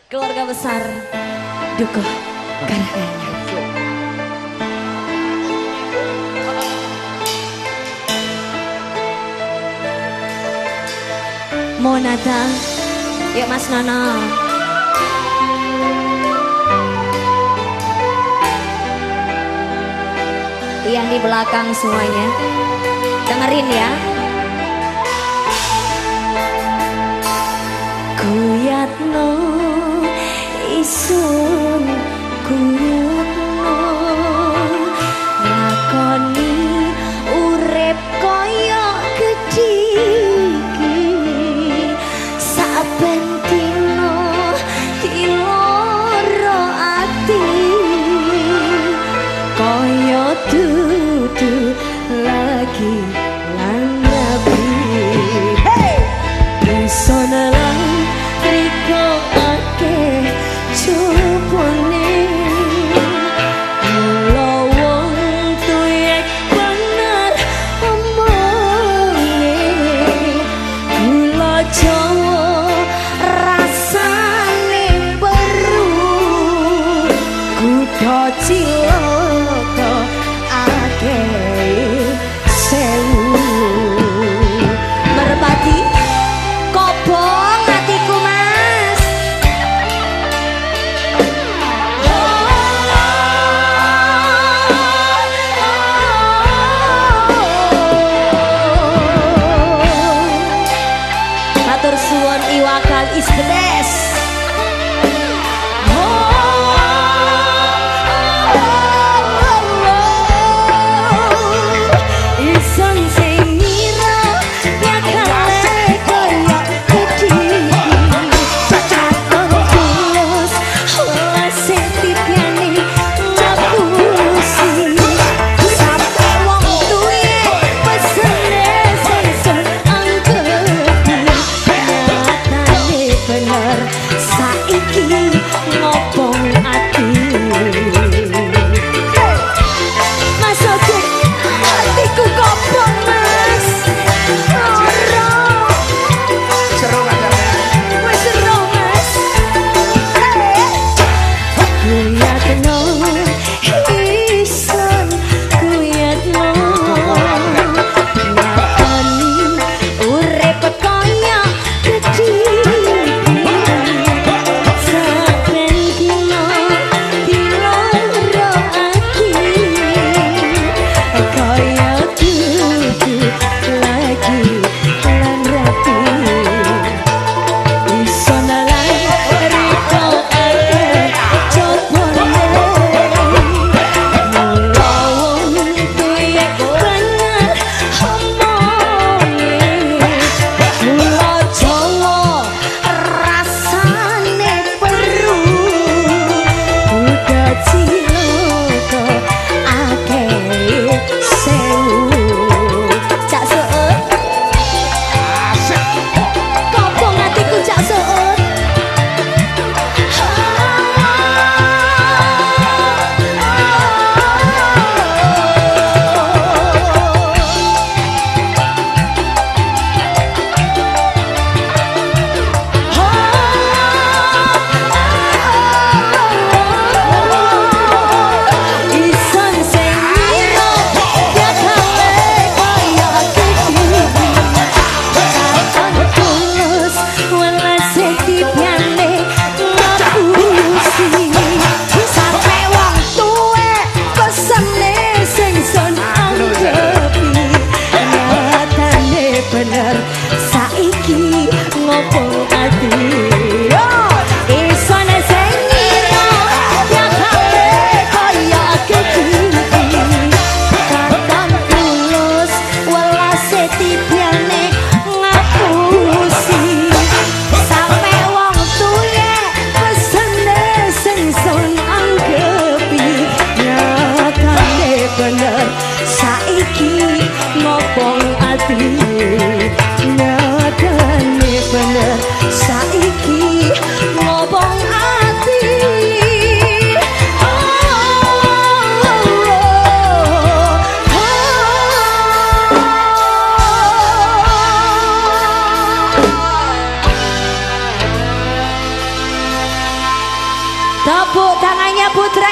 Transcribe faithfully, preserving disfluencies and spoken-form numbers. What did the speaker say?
keluarga besar Dukuh Karanganyar. Monata, ya Mas Nono. Yang di belakang semuanya, dengerin ya. Kuyatno isun kuyatno lakoni urip kaya gedhiki saben dina diloro ati kaya dudu lagi lan rabi. Hey! Isone lan riko akeh cupone mula wong tuyek bener omonge gula Jawa rasane beru kuda cilaka akeh sewu merpati kobong hatiku mas. Matur suwun iwakal is the best. Tepuk tangannya Putra